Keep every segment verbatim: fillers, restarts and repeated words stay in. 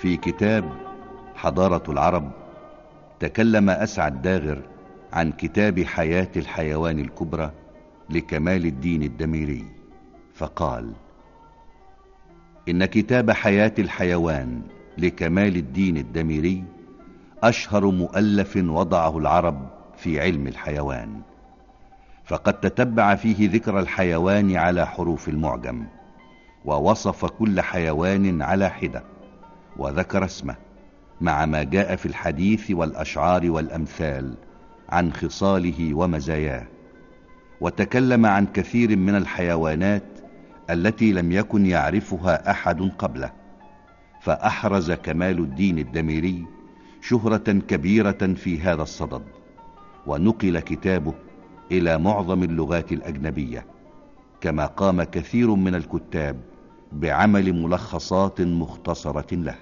في كتاب حضارة العرب تكلم أسعد داغر عن كتاب حياة الحيوان الكبرى لكمال الدين الدميري، فقال: إن كتاب حياة الحيوان لكمال الدين الدميري أشهر مؤلف وضعه العرب في علم الحيوان، فقد تتبع فيه ذكر الحيوان على حروف المعجم، ووصف كل حيوان على حدة، وذكر اسمه مع ما جاء في الحديث والأشعار والأمثال عن خصاله ومزاياه، وتكلم عن كثير من الحيوانات التي لم يكن يعرفها أحد قبله، فأحرز كمال الدين الدميري شهرة كبيرة في هذا الصدد، ونقل كتابه إلى معظم اللغات الأجنبية، كما قام كثير من الكتاب بعمل ملخصات مختصرة له.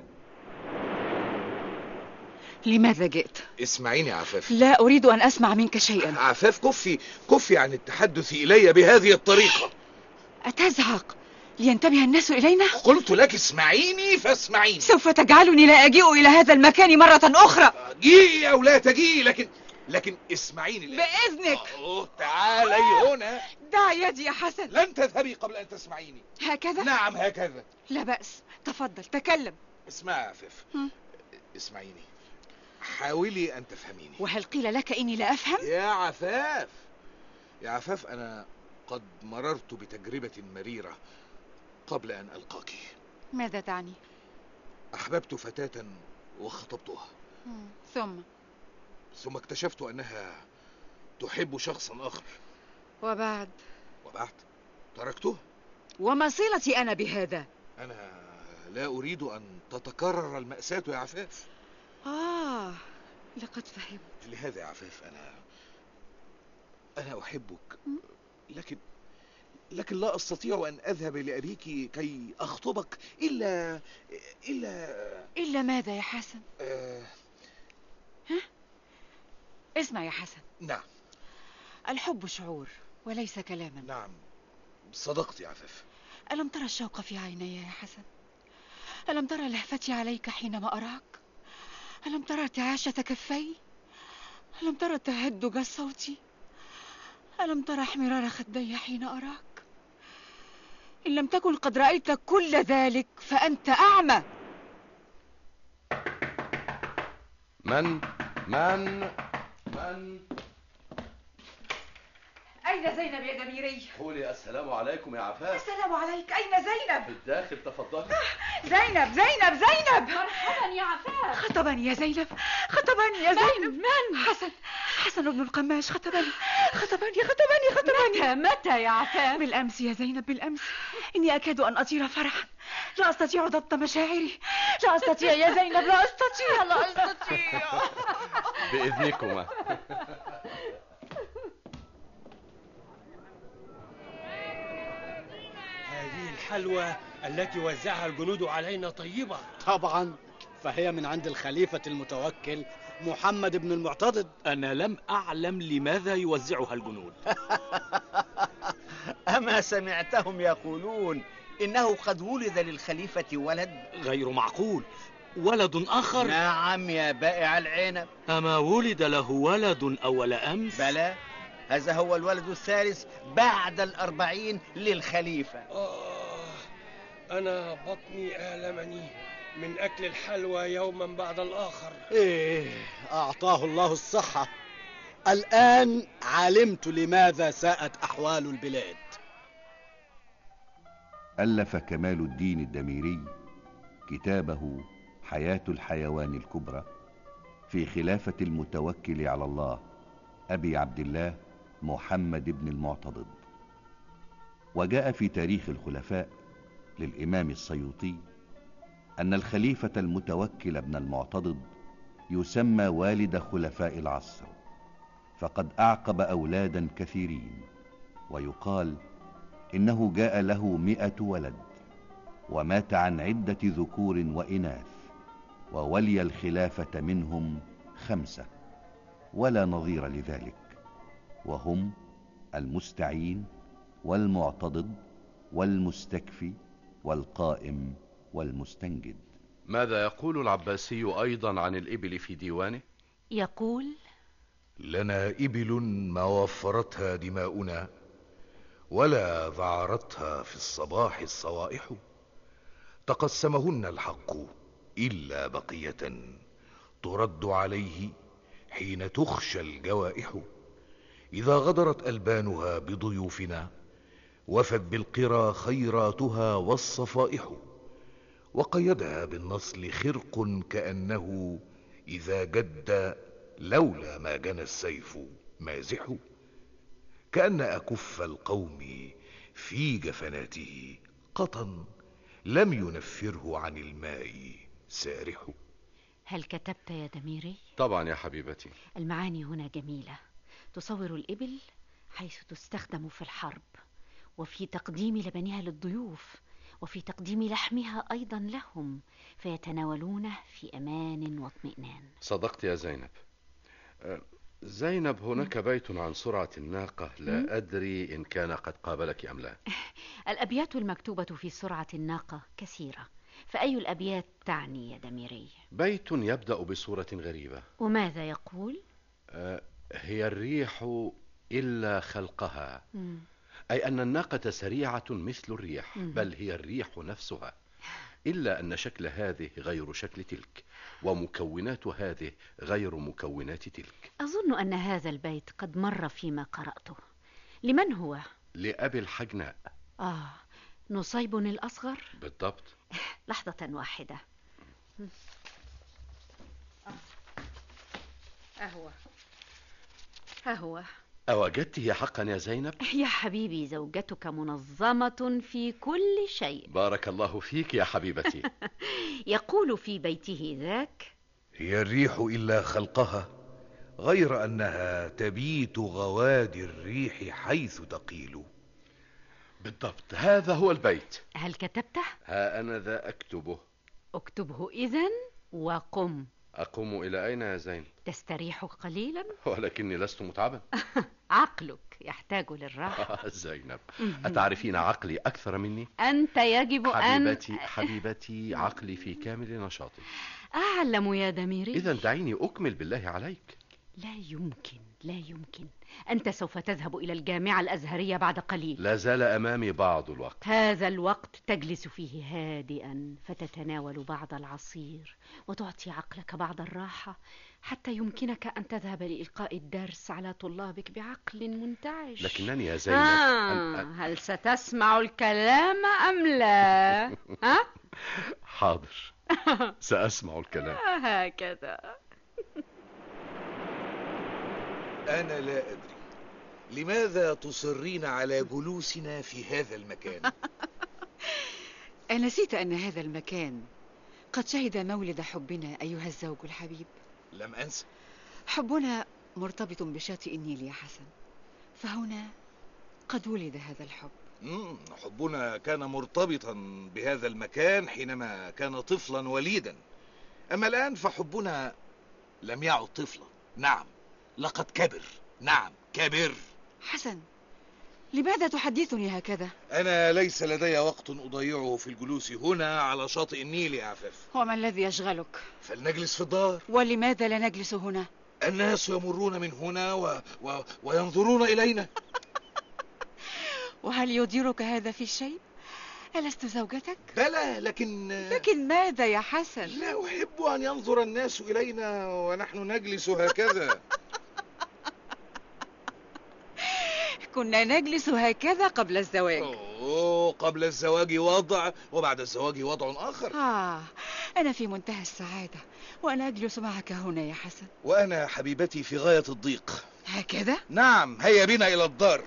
لماذا جئت؟ اسمعيني يا عفاف. لا أريد أن أسمع منك شيئا. عفاف، كفي كفي عن التحدث إلي بهذه الطريقة. أتزهق لينتبه الناس إلينا؟ قلت لك اسمعيني فاسمعيني. سوف تجعلني لا أجيء إلى هذا المكان مرة أخرى. جيء أو لا تجيء، لكن لكن اسمعيني الآن. بإذنك. أوه، تعالي هنا. دع يدي يا حسن. لن تذهبي قبل أن تسمعيني. هكذا؟ نعم هكذا. لا بأس، تفضل تكلم. اسمعي يا عفاف، اسمعيني، حاولي أن تفهميني. وهل قيل لك إني لا أفهم؟ يا عفاف يا عفاف أنا قد مررت بتجربة مريرة قبل أن ألقاك. ماذا تعني؟ أحببت فتاة وخطبتها، ثم ثم اكتشفت أنها تحب شخصا آخر. وبعد؟ وبعد تركته. وما صلتي أنا بهذا؟ أنا لا أريد أن تتكرر المأساة يا عفاف. آه، لقد فهمت. لهذا يا عفاف أنا أنا أحبك، لكن لكن لا أستطيع أن أذهب لأبيك كي أخطبك إلا إلا إلا ماذا يا حسن؟ أه... ها؟ اسمع يا حسن. نعم. الحب شعور وليس كلاما. نعم، صدقت يا عفاف. ألم ترى الشوق في عيني يا حسن؟ ألم ترى لهفتي عليك حينما أراك؟ ألم ترى ارتعاشة كفي؟ ألم ترى تهدج صوتي؟ ألم ترى احمرار خدي حين أراك؟ إن لم تكن قد رأيت كل ذلك فأنت أعمى. من؟ من؟ من؟ أين زينب يا دميري؟ قولي السلام عليكم يا عفاف. السلام عليك، أين زينب؟ في الداخل، تفضلي. زينب زينب زينب. مرحبا يا عفاف. خطبني يا زينب، خطبني يا زينب. من؟ حسن حسن ابن القماش خطبني خطبني خطبني خطبني. متى متى يا عفاف؟ بالأمس يا زينب، بالأمس. إني أكاد أن أطير فرحا، لا أستطيع ضبط مشاعري، لا أستطيع يا زينب، لا أستطيع لا أستطيع. بإذنكما. هذه الحلوى التي وزعها الجنود علينا طيبة. طبعا، فهي من عند الخليفة المتوكل محمد بن المعتضد. أنا لم أعلم لماذا يوزعها الجنود. أما سمعتهم يقولون إنه قد ولد للخليفة ولد؟ غير معقول، ولد آخر؟ نعم يا بائع العنب. أما ولد له ولد أول أمس؟ بلى، هذا هو الولد الثالث بعد الأربعين للخليفة. آه، أنا بطني آلمني من أكل الحلوى يوما بعد الآخر. إيه، أعطاه الله الصحة. الآن علمت لماذا ساءت أحوال البلاد. ألف كمال الدين الدميري كتابه حياة الحيوان الكبرى في خلافة المتوكل على الله أبي عبد الله محمد بن المعتضد. وجاء في تاريخ الخلفاء للإمام السيوطي أن الخليفة المتوكل بن المعتضد يسمى والد خلفاء العصر، فقد أعقب أولادا كثيرين، ويقال إنه جاء له مئة ولد، ومات عن عدة ذكور وإناث، وولي الخلافة منهم خمسة ولا نظير لذلك، وهم المستعين والمعتضد والمستكفي والقائم والمستنجد. ماذا يقول العباسي أيضا عن الإبل في ديوانه؟ يقول: لنا إبل ما وفرتها دماؤنا، ولا ذعرتها في الصباح الصوائح، تقسمهن الحق إلا بقية ترد عليه حين تخشى الجوائح. إذا غدرت ألبانها بضيوفنا، وفت بالقرى خيراتها والصفائح. وقيدها بالنصل خرق كأنه إذا جد لولا ما جنى السيف مازح. كأن أكف القوم في جفناته قطن لم ينفره عن الماء سارح. هل كتبت يا دميري؟ طبعا يا حبيبتي. المعاني هنا جميلة، تصور الإبل حيث تستخدم في الحرب، وفي تقديم لبنها للضيوف، وفي تقديم لحمها أيضا لهم، فيتناولونه في أمان واطمئنان. صدقت يا زينب. زينب، هناك بيت عن سرعة الناقة، لا أدري إن كان قد قابلك أم لا. الأبيات المكتوبة في سرعة الناقة كثيرة، فأي الأبيات تعني يا دميري؟ بيت يبدأ بصورة غريبة. وماذا يقول؟ آه هي الريح إلا خلقها، مم. أي أن الناقة سريعة مثل الريح، مم. بل هي الريح نفسها، إلا أن شكل هذه غير شكل تلك، ومكونات هذه غير مكونات تلك. أظن أن هذا البيت قد مر فيما قرأته. لمن هو؟ لأبي الحجناء. آه، نصيب الأصغر؟ بالضبط. لحظة واحدة. أهو أهو. أوجدته حقا يا زينب؟ يا حبيبي، زوجتك منظمة في كل شيء. بارك الله فيك يا حبيبتي. يقول في بيته ذاك: هي الريح إلا خلقها، غير أنها تبيت غوادي الريح حيث تقيل. بالضبط، هذا هو البيت. هل كتبته؟ ها أنا ذا أكتبه. اكتبه إذن وقم. أقوم إلى أين يا زين؟ تستريح قليلا. ولكني لست متعبا. عقلك يحتاج للراحة. زينب، أتعرفين عقلي أكثر مني؟ أنت يجب أن حبيبتي حبيبتي عقلي في كامل نشاطه. أعلم يا دميري. إذا دعيني أكمل بالله عليك. لا يمكن لا يمكن. أنت سوف تذهب إلى الجامعة الأزهرية بعد قليل. لا زال أمامي بعض الوقت. هذا الوقت تجلس فيه هادئا، فتتناول بعض العصير وتعطي عقلك بعض الراحة، حتى يمكنك أن تذهب لإلقاء الدرس على طلابك بعقل منتعش. لكنني يا زينب آه أن... هل ستسمع الكلام أم لا؟ ها؟ حاضر، سأسمع الكلام. هكذا. أنا لا أدري لماذا تصرين على جلوسنا في هذا المكان. أنسيت أن هذا المكان قد شهد مولد حبنا أيها الزوج الحبيب؟ لم أنسى. حبنا مرتبط بشاطئ النيل يا حسن، فهنا قد ولد هذا الحب. مم. حبنا كان مرتبطا بهذا المكان حينما كان طفلا وليدا، أما الآن فحبنا لم يعد طفلا. نعم، لقد كبر. نعم، كبر. حسن، لماذا تحدثني هكذا؟ أنا ليس لدي وقت أضيعه في الجلوس هنا على شاطئ النيل يا عفاف. وما الذي يشغلك؟ فلنجلس في الدار. ولماذا لا نجلس هنا؟ الناس يمرون من هنا و... و... وينظرون إلينا. وهل يضيرك هذا في شيء؟ ألست زوجتك؟ بلى، لكن لكن ماذا يا حسن؟ لا أحب أن ينظر الناس إلينا ونحن نجلس هكذا. كنا نجلس هكذا قبل الزواج. أوه، قبل الزواج وضع وبعد الزواج وضع آخر. آه، أنا في منتهى السعادة وأنا أجلس معك هنا يا حسن. وأنا حبيبتي في غاية الضيق. هكذا؟ نعم، هيا بنا إلى الدار.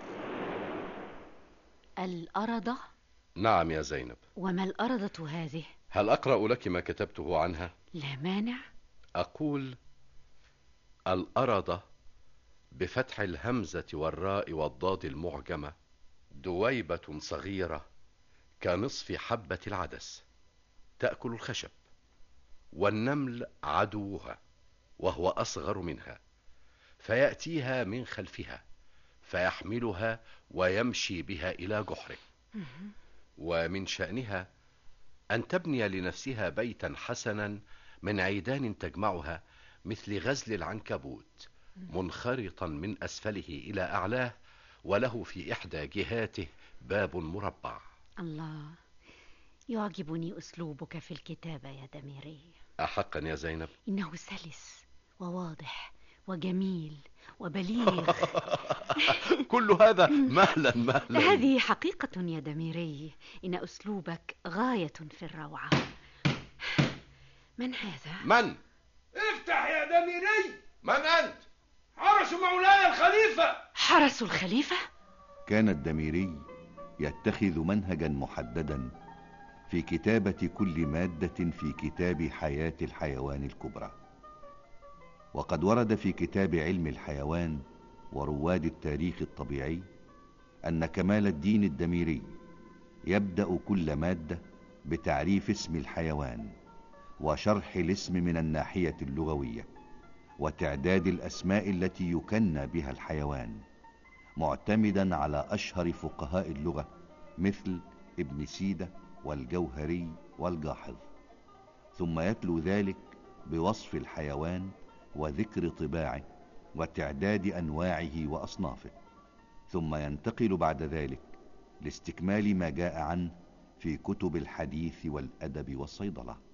الأرضة؟ نعم يا زينب. وما الأرضة هذه؟ هل أقرأ لك ما كتبته عنها؟ لا مانع. أقول: الأرضة بفتح الهمزة والراء والضاد المعجمة دويبة صغيرة كنصف حبة العدس، تأكل الخشب، والنمل عدوها وهو أصغر منها، فيأتيها من خلفها فيحملها ويمشي بها إلى جحره. ومن شأنها أن تبني لنفسها بيتا حسنا من عيدان تجمعها مثل غزل العنكبوت، منخرطا من أسفله إلى أعلاه، وله في إحدى جهاته باب مربع. الله، يعجبني أسلوبك في الكتابة يا دميري. أحقا يا زينب؟ إنه سلس وواضح وجميل وبليغ. كل هذا مهلا مهلا. هذه حقيقة يا دميري، إن أسلوبك غاية في الروعة. من هذا؟ من؟ افتح يا دميري. من أنت؟ حرس مولاي الخليفة. حرس الخليفة؟ كان الدميري يتخذ منهجا محددا في كتابة كل مادة في كتاب حياة الحيوان الكبرى. وقد ورد في كتاب علم الحيوان ورواد التاريخ الطبيعي أن كمال الدين الدميري يبدأ كل مادة بتعريف اسم الحيوان وشرح الاسم من الناحية اللغوية وتعداد الأسماء التي يكنى بها الحيوان، معتمدا على أشهر فقهاء اللغة مثل ابن سيدة والجوهري والجاحظ. ثم يتلو ذلك بوصف الحيوان وذكر طباعه وتعداد أنواعه وأصنافه، ثم ينتقل بعد ذلك لاستكمال ما جاء عنه في كتب الحديث والأدب والصيدلة.